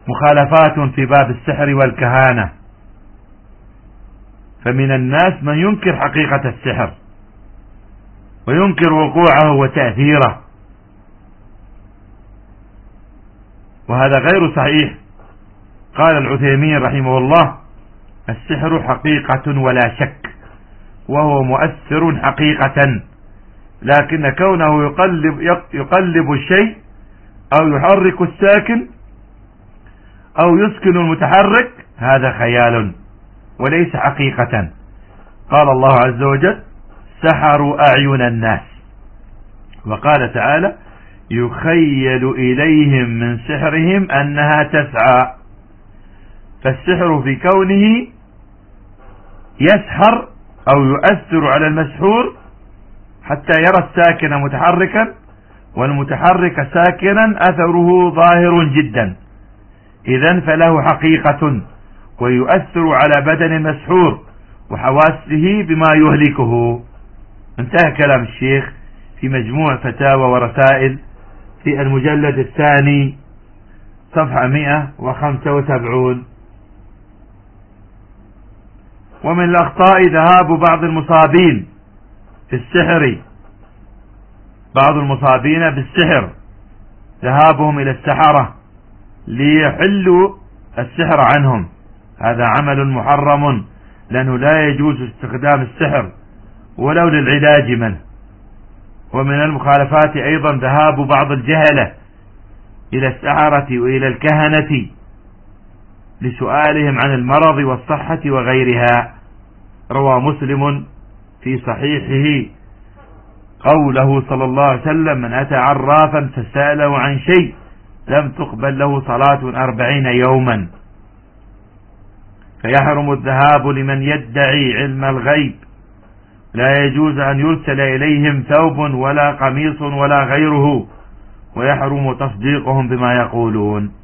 مخالفات في باب السحر والكهانة. فمن الناس من ينكر حقيقة السحر وينكر وقوعه وتأثيره، وهذا غير صحيح. قال العثيمين رحمه الله: السحر حقيقة ولا شك، وهو مؤثر حقيقة، لكن كونه يقلب الشيء أو يحرك الساكن أو يسكن المتحرك هذا خيال وليس حقيقة. قال الله عز وجل: سحروا أعين الناس. وقال تعالى: يخيل إليهم من سحرهم أنها تسعى. فالسحر في كونه يسحر أو يؤثر على المسحور حتى يرى الساكن متحركا والمتحرك ساكنا أثره ظاهر جدا، إذن فله حقيقة ويؤثر على بدن المسحور وحواسه بما يهلكه. انتهى كلام الشيخ في مجموع فتاوى ورسائل في المجلد الثاني صفحة 175. ومن الأخطاء ذهاب بعض المصابين في السحر، بعض المصابين بالسحر ذهابهم إلى السحرة ليحلوا السحر عنهم، هذا عمل محرم، لأنه لا يجوز استخدام السحر ولو للعلاج منه. ومن المخالفات أيضا ذهاب بعض الجهلة إلى السحرة وإلى الكهنة لسؤالهم عن المرض والصحة وغيرها. روى مسلم في صحيحه قوله صلى الله عليه وسلم: من أتى عرافا فسأله عن شيء لم تقبل له صلاة 40 يوما. فيحرم الذهاب لمن يدعي علم الغيب، لا يجوز أن يرسل إليهم ثوب ولا قميص ولا غيره، ويحرم تصديقهم بما يقولون.